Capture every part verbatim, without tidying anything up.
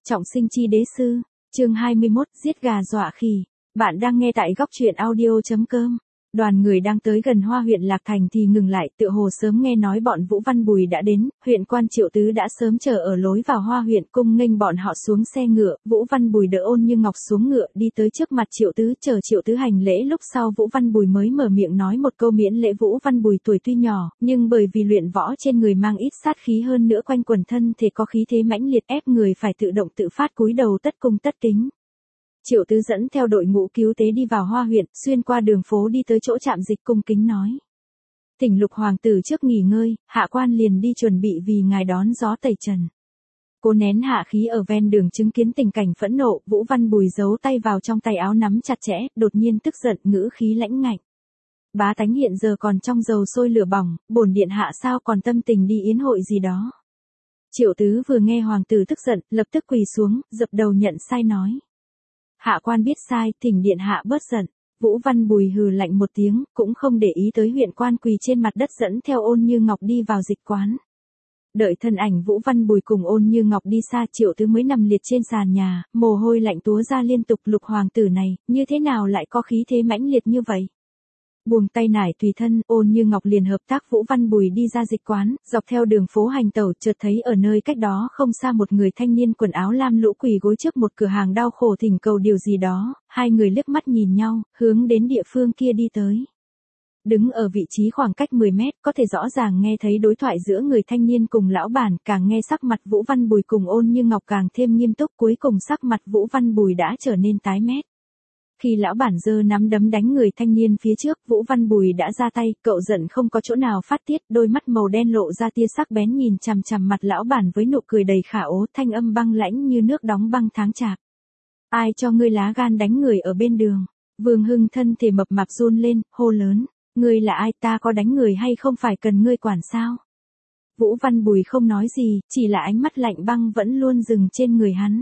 Trọng sinh chi đế sư, chương hai mươi mốt, giết gà dọa khỉ. Bạn đang nghe tại góc truyện audio.com. Đoàn người đang tới gần Hoa huyện Lạc Thành thì ngừng lại, tựa hồ sớm nghe nói bọn Vũ Văn Bùi đã đến, huyện quan Triệu Tứ đã sớm chờ ở lối vào Hoa huyện cung nghênh bọn họ xuống xe ngựa, Vũ Văn Bùi đỡ Ôn Như Ngọc xuống ngựa đi tới trước mặt Triệu Tứ, chờ Triệu Tứ hành lễ, lúc sau Vũ Văn Bùi mới mở miệng nói một câu miễn lễ. Vũ Văn Bùi tuổi tuy nhỏ, nhưng bởi vì luyện võ trên người mang ít sát khí, hơn nữa quanh quần thân thể có khí thế mãnh liệt, ép người phải tự động tự phát cúi đầu tất cung tất kính. Triệu Tứ dẫn theo đội ngũ cứu tế đi vào Hoa huyện, xuyên qua đường phố đi tới chỗ trạm dịch, cung kính nói: Thỉnh Lục hoàng tử trước nghỉ ngơi, hạ quan liền đi chuẩn bị vì ngài đón gió tẩy trần. Cố nén hạ khí ở ven đường chứng kiến tình cảnh phẫn nộ, Vũ Văn Bùi giấu tay vào trong tay áo nắm chặt chẽ, đột nhiên tức giận, ngữ khí lãnh ngạnh: Bá tánh hiện giờ còn trong dầu sôi lửa bỏng, bổn điện hạ sao còn tâm tình đi yến hội gì đó. Triệu Tứ vừa nghe hoàng tử tức giận, lập tức quỳ xuống, dập đầu nhận sai nói: Hạ quan biết sai, thỉnh điện hạ bớt giận. Vũ Văn Bùi hừ lạnh một tiếng, cũng không để ý tới huyện quan quỳ trên mặt đất dẫn theo Ôn Như Ngọc đi vào dịch quán. Đợi thân ảnh Vũ Văn Bùi cùng Ôn Như Ngọc đi xa, Triệu Tứ mới nằm liệt trên sàn nhà, mồ hôi lạnh túa ra liên tục. Lục hoàng tử này, như thế nào lại có khí thế mãnh liệt như vậy? Buông tay nải tùy thân, Ôn Như Ngọc liền hợp tác Vũ Văn Bùi đi ra dịch quán, dọc theo đường phố hành tẩu, chợt thấy ở nơi cách đó không xa một người thanh niên quần áo lam lũ quỳ gối trước một cửa hàng đau khổ thỉnh cầu điều gì đó, hai người liếc mắt nhìn nhau, hướng đến địa phương kia đi tới. Đứng ở vị trí khoảng cách mười mét, có thể rõ ràng nghe thấy đối thoại giữa người thanh niên cùng lão bản, càng nghe sắc mặt Vũ Văn Bùi cùng Ôn Như Ngọc càng thêm nghiêm túc, cuối cùng sắc mặt Vũ Văn Bùi đã trở nên tái mét. Khi lão bản giơ nắm đấm đánh người thanh niên phía trước, Vũ Văn Bùi đã ra tay, cậu giận không có chỗ nào phát tiết, đôi mắt màu đen lộ ra tia sắc bén nhìn chằm chằm mặt lão bản với nụ cười đầy khả ố, thanh âm băng lãnh như nước đóng băng tháng chạp. Ai cho ngươi lá gan đánh người ở bên đường? Vương Hưng thân thể mập mạp run lên, hô lớn: Ngươi là ai, ta có đánh người hay không phải cần ngươi quản sao? Vũ Văn Bùi không nói gì, chỉ là ánh mắt lạnh băng vẫn luôn dừng trên người hắn.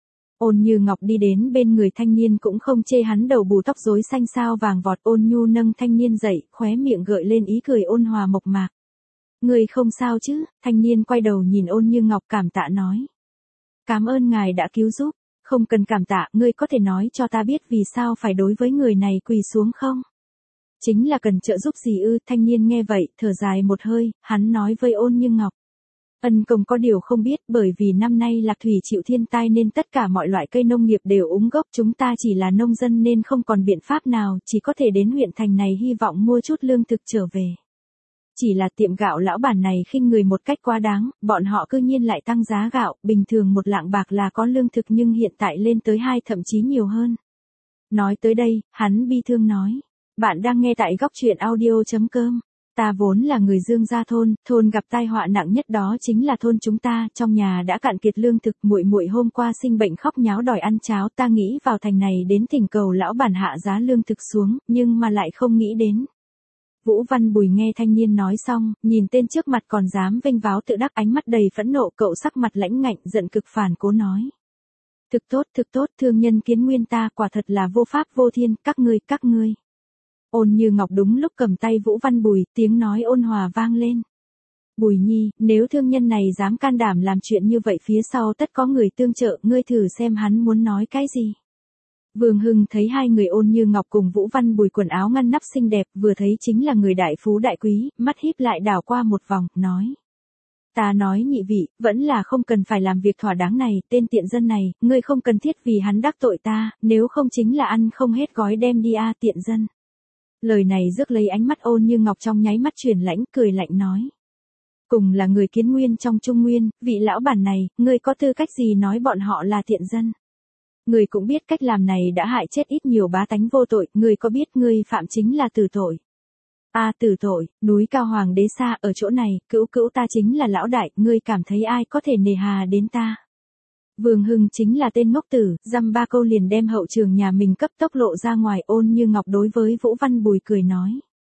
Ôn Như Ngọc đi đến bên người thanh niên cũng không chê hắn đầu bù tóc rối xanh sao vàng vọt, Ôn Nhu nâng thanh niên dậy, khóe miệng gợi lên ý cười ôn hòa mộc mạc. Người không sao chứ? Thanh niên quay đầu nhìn Ôn Như Ngọc cảm tạ nói: Cảm ơn ngài đã cứu giúp. Không cần cảm tạ, ngươi có thể nói cho ta biết vì sao phải đối với người này quỳ xuống không? Chính là cần trợ giúp gì ư? Thanh niên nghe vậy, thở dài một hơi, hắn nói với Ôn Như Ngọc: Ân công có điều không biết, bởi vì năm nay Lạc Thủy chịu thiên tai nên tất cả mọi loại cây nông nghiệp đều úng gốc, chúng ta chỉ là nông dân nên không còn biện pháp nào, chỉ có thể đến huyện thành này hy vọng mua chút lương thực trở về. Chỉ là tiệm gạo lão bản này khinh người một cách quá đáng, bọn họ cư nhiên lại tăng giá gạo, bình thường một lạng bạc là có lương thực nhưng hiện tại lên tới hai thậm chí nhiều hơn. Nói tới đây, hắn bi thương nói: Bạn đang nghe tại góc truyện audio.com. Ta vốn là người Dương Gia thôn, thôn gặp tai họa nặng nhất đó chính là thôn chúng ta, trong nhà đã cạn kiệt lương thực, muội muội hôm qua sinh bệnh khóc nháo đòi ăn cháo, ta nghĩ vào thành này đến thỉnh cầu lão bản hạ giá lương thực xuống, nhưng mà lại không nghĩ đến. Vũ Văn Bùi nghe thanh niên nói xong, nhìn tên trước mặt còn dám vênh váo tự đắc, ánh mắt đầy phẫn nộ, cậu sắc mặt lãnh ngạnh, giận cực phản cố nói: Thực tốt, thực tốt, thương nhân kiến nguyên ta quả thật là vô pháp vô thiên, các ngươi, các ngươi. Ôn Như Ngọc đúng lúc cầm tay Vũ Văn Bùi, tiếng nói ôn hòa vang lên: Bùi nhi, nếu thương nhân này dám can đảm làm chuyện như vậy phía sau tất có người tương trợ, ngươi thử xem hắn muốn nói cái gì. Vương Hưng thấy hai người Ôn Như Ngọc cùng Vũ Văn Bùi quần áo ngăn nắp xinh đẹp, vừa thấy chính là người đại phú đại quý, mắt híp lại đảo qua một vòng, nói: Ta nói nhị vị, vẫn là không cần phải làm việc thỏa đáng này, tên tiện dân này, ngươi không cần thiết vì hắn đắc tội ta, nếu không chính là ăn không hết gói đem đi a tiện dân. Lời này rước lấy ánh mắt Ôn Như Ngọc trong nháy mắt chuyển lãnh, cười lạnh nói: Cùng là người kiến nguyên trong Trung Nguyên, vị lão bản này, ngươi có tư cách gì nói bọn họ là tiện dân? Ngươi cũng biết cách làm này đã hại chết ít nhiều bá tánh vô tội, ngươi có biết ngươi phạm chính là tử tội. A à, tử tội, núi cao hoàng đế xa, ở chỗ này, cữu cữu ta chính là lão đại, ngươi cảm thấy ai có thể nề hà đến ta? Vương Hưng chính là tên ngốc tử, dăm ba câu liền đem hậu trường nhà mình cấp tốc lộ ra ngoài. Ôn Như Ngọc đối với Vũ Văn Bùi cười nói: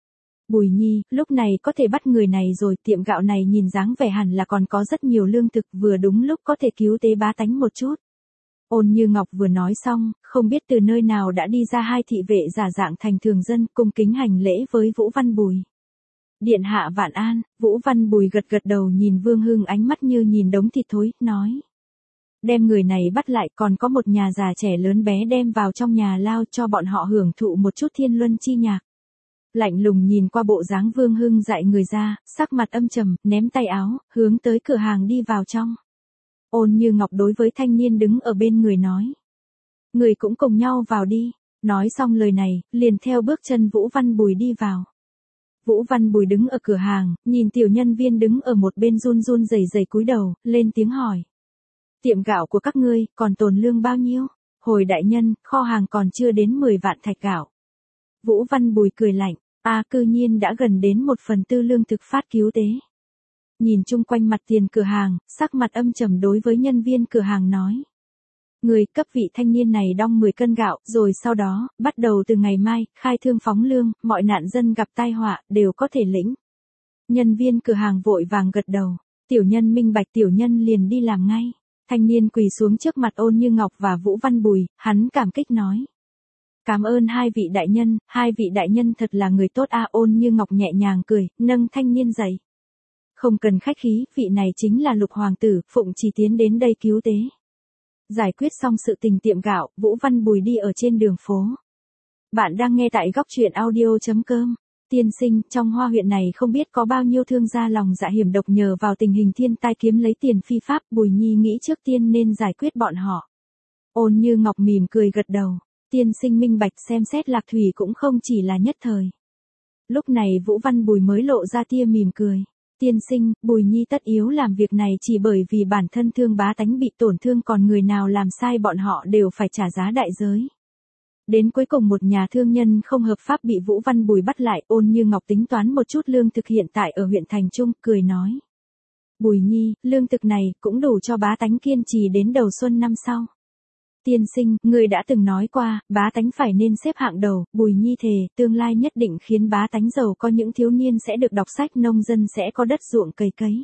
Bùi nhi, lúc này có thể bắt người này rồi, tiệm gạo này nhìn dáng vẻ hẳn là còn có rất nhiều lương thực, vừa đúng lúc có thể cứu tế bá tánh một chút. Ôn Như Ngọc vừa nói xong, không biết từ nơi nào đã đi ra hai thị vệ giả dạng thành thường dân, cung kính hành lễ với Vũ Văn Bùi. Điện hạ vạn an. Vũ Văn Bùi gật gật đầu nhìn Vương Hưng, ánh mắt như nhìn đống thịt thối, nói: đem người này bắt lại, còn có một nhà già trẻ lớn bé đem vào trong nhà lao cho bọn họ hưởng thụ một chút thiên luân chi nhạc. Lạnh lùng nhìn qua bộ dáng Vương Hưng dạy người ra, sắc mặt âm trầm, ném tay áo, hướng tới cửa hàng đi vào trong. Ôn Như Ngọc đối với thanh niên đứng ở bên người nói. Người cũng cùng nhau vào đi. Nói xong lời này, liền theo bước chân Vũ Văn Bùi đi vào. Vũ Văn Bùi đứng ở cửa hàng, nhìn tiểu nhân viên đứng ở một bên run run rẩy rẩy cúi đầu, lên tiếng hỏi. Tiệm gạo của các ngươi, còn tồn lương bao nhiêu? Hồi đại nhân, kho hàng còn chưa đến mười vạn thạch gạo. Vũ Văn Bùi cười lạnh, a à, cư nhiên đã gần đến một phần tư lương thực phát cứu tế. Nhìn chung quanh mặt tiền cửa hàng, sắc mặt âm trầm đối với nhân viên cửa hàng nói. Người cấp vị thanh niên này đong mười cân gạo, rồi sau đó, bắt đầu từ ngày mai, khai thương phóng lương, mọi nạn dân gặp tai họa, đều có thể lĩnh. Nhân viên cửa hàng vội vàng gật đầu, tiểu nhân minh bạch, tiểu nhân liền đi làm ngay. Thanh niên quỳ xuống trước mặt Ôn Như Ngọc và Vũ Văn Bùi, hắn cảm kích nói. Cảm ơn hai vị đại nhân, hai vị đại nhân thật là người tốt a. Ôn Như Ngọc nhẹ nhàng cười, nâng thanh niên dậy. Không cần khách khí, vị này chính là Lục Hoàng tử, phụng chỉ tiến đến đây cứu tế. Giải quyết xong sự tình tiệm gạo, Vũ Văn Bùi đi ở trên đường phố. Bạn đang nghe tại góc truyện audio chấm com. Tiên sinh, trong Hoa huyện này không biết có bao nhiêu thương gia lòng dạ hiểm độc nhờ vào tình hình thiên tai kiếm lấy tiền phi pháp, Bùi Nhi nghĩ trước tiên nên giải quyết bọn họ. Ôn Như Ngọc mỉm cười gật đầu, tiên sinh minh bạch, xem xét Lạc Thủy cũng không chỉ là nhất thời. Lúc này Vũ Văn Bùi mới lộ ra tia mỉm cười. Tiên sinh, Bùi Nhi tất yếu làm việc này chỉ bởi vì bản thân thương bá tánh bị tổn thương, còn người nào làm sai bọn họ đều phải trả giá đại giới. Đến cuối cùng một nhà thương nhân không hợp pháp bị Vũ Văn Bùi bắt lại, Ôn Như Ngọc tính toán một chút lương thực hiện tại ở huyện Thành Trung, cười nói. Bùi Nhi, lương thực này cũng đủ cho bá tánh kiên trì đến đầu xuân năm sau. Tiên sinh, người đã từng nói qua, bá tánh phải nên xếp hạng đầu, Bùi Nhi thề, tương lai nhất định khiến bá tánh giàu có, những thiếu niên sẽ được đọc sách, nông dân sẽ có đất ruộng cày cấy.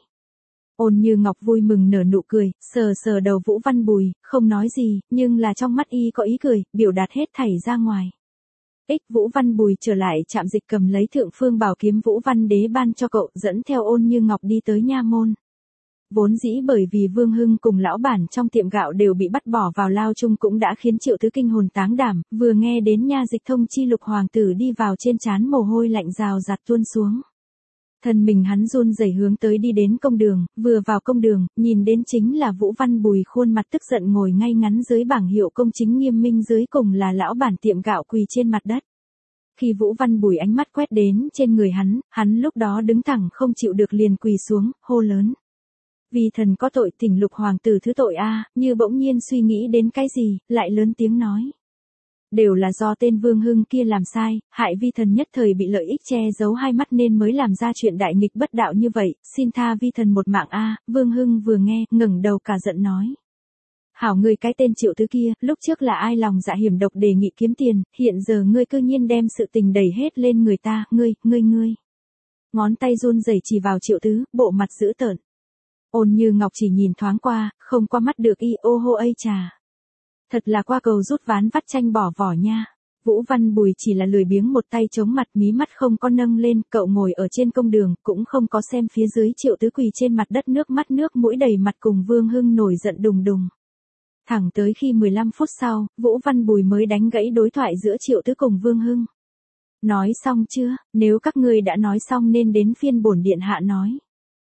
Ôn Như Ngọc vui mừng nở nụ cười, sờ sờ đầu Vũ Văn Bùi, không nói gì, nhưng là trong mắt y có ý cười, biểu đạt hết thảy ra ngoài. Ích Vũ Văn Bùi trở lại trạm dịch cầm lấy thượng phương bảo kiếm Vũ Văn Đế ban cho cậu, dẫn theo Ôn Như Ngọc đi tới nha môn. Vốn dĩ bởi vì Vương Hưng cùng lão bản trong tiệm gạo đều bị bắt bỏ vào lao chung cũng đã khiến Triệu Tứ kinh hồn táng đảm, vừa nghe đến nha dịch thông chi Lục Hoàng tử đi vào, trên trán mồ hôi lạnh rào rạt tuôn xuống. Thân mình hắn run rẩy hướng tới đi đến công đường, vừa vào công đường, nhìn đến chính là Vũ Văn Bùi khuôn mặt tức giận ngồi ngay ngắn dưới bảng hiệu công chính nghiêm minh, dưới cùng là lão bản tiệm gạo quỳ trên mặt đất. Khi Vũ Văn Bùi ánh mắt quét đến trên người hắn, hắn lúc đó đứng thẳng không chịu được liền quỳ xuống, hô lớn. Vì thần có tội, thỉnh Lục Hoàng tử thứ tội a. Như bỗng nhiên suy nghĩ đến cái gì, lại lớn tiếng nói. Đều là do tên Vương Hưng kia làm sai, hại vi thần nhất thời bị lợi ích che giấu hai mắt nên mới làm ra chuyện đại nghịch bất đạo như vậy, xin tha vi thần một mạng a. Vương Hưng vừa nghe, ngẩng đầu cả giận nói. Hảo ngươi cái tên Triệu Tứ kia, lúc trước là ai lòng dạ hiểm độc đề nghị kiếm tiền, hiện giờ ngươi cư nhiên đem sự tình đẩy hết lên người ta, ngươi, ngươi ngươi. Ngón tay run rẩy chỉ vào Triệu Tứ, bộ mặt dữ tợn. Ôn Như Ngọc chỉ nhìn thoáng qua, không qua mắt được y, ô hô ây trà. Thật là qua cầu rút ván vắt chanh bỏ vỏ nha. Vũ Văn Bùi chỉ là lười biếng một tay chống mặt, mí mắt không có nâng lên, cậu ngồi ở trên công đường, cũng không có xem phía dưới Triệu Tứ quỳ trên mặt đất, nước mắt nước mũi đầy mặt cùng Vương Hưng nổi giận đùng đùng. Thẳng tới khi mười lăm phút sau, Vũ Văn Bùi mới đánh gãy đối thoại giữa Triệu Tứ cùng Vương Hưng. Nói xong chưa, nếu các ngươi đã nói xong nên đến phiên bổn điện hạ nói.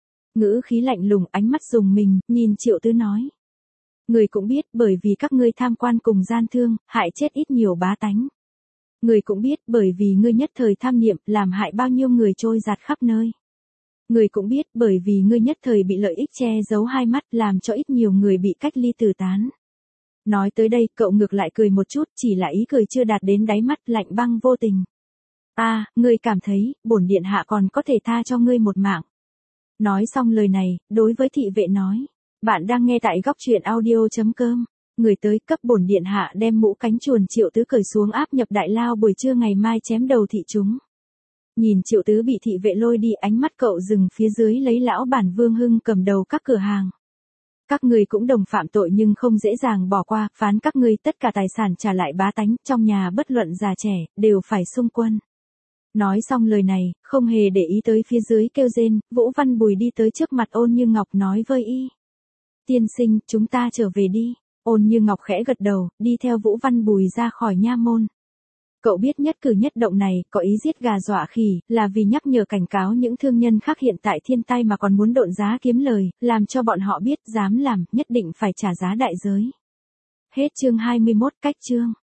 Ngữ khí lạnh lùng, ánh mắt dùng mình, nhìn Triệu Tứ nói. Người cũng biết, bởi vì các ngươi tham quan cùng gian thương, hại chết ít nhiều bá tánh. Người cũng biết, bởi vì ngươi nhất thời tham niệm, làm hại bao nhiêu người trôi giạt khắp nơi. Người cũng biết, bởi vì ngươi nhất thời bị lợi ích che giấu hai mắt, làm cho ít nhiều người bị cách ly tử tán. Nói tới đây, cậu ngược lại cười một chút, chỉ là ý cười chưa đạt đến đáy mắt, lạnh băng vô tình. A, à, ngươi cảm thấy, bổn điện hạ còn có thể tha cho ngươi một mạng. Nói xong lời này, đối với thị vệ nói. Bạn đang nghe tại góc truyện audio chấm com. Người tới cấp bổn điện hạ đem mũ cánh chuồn Triệu Tứ cởi xuống, áp nhập đại lao, buổi trưa ngày mai chém đầu thị chúng. Nhìn Triệu Tứ bị thị vệ lôi đi, ánh mắt cậu dừng phía dưới lấy lão bản Vương Hưng cầm đầu các cửa hàng. Các người cũng đồng phạm tội nhưng không dễ dàng bỏ qua, phán các ngươi tất cả tài sản trả lại bá tánh, trong nhà bất luận già trẻ, đều phải xung quân. Nói xong lời này, không hề để ý tới phía dưới kêu rên, Vũ Văn Bùi đi tới trước mặt Ôn Như Ngọc nói với y. Tiên sinh, chúng ta trở về đi. Ôn Như Ngọc khẽ gật đầu, đi theo Vũ Văn Bùi ra khỏi nha môn. Cậu biết nhất cử nhất động này, có ý giết gà dọa khỉ, là vì nhắc nhở cảnh cáo những thương nhân khác hiện tại thiên tai mà còn muốn độn giá kiếm lời, làm cho bọn họ biết dám làm, nhất định phải trả giá đại giới. Hết chương hai mươi mốt, cách chương.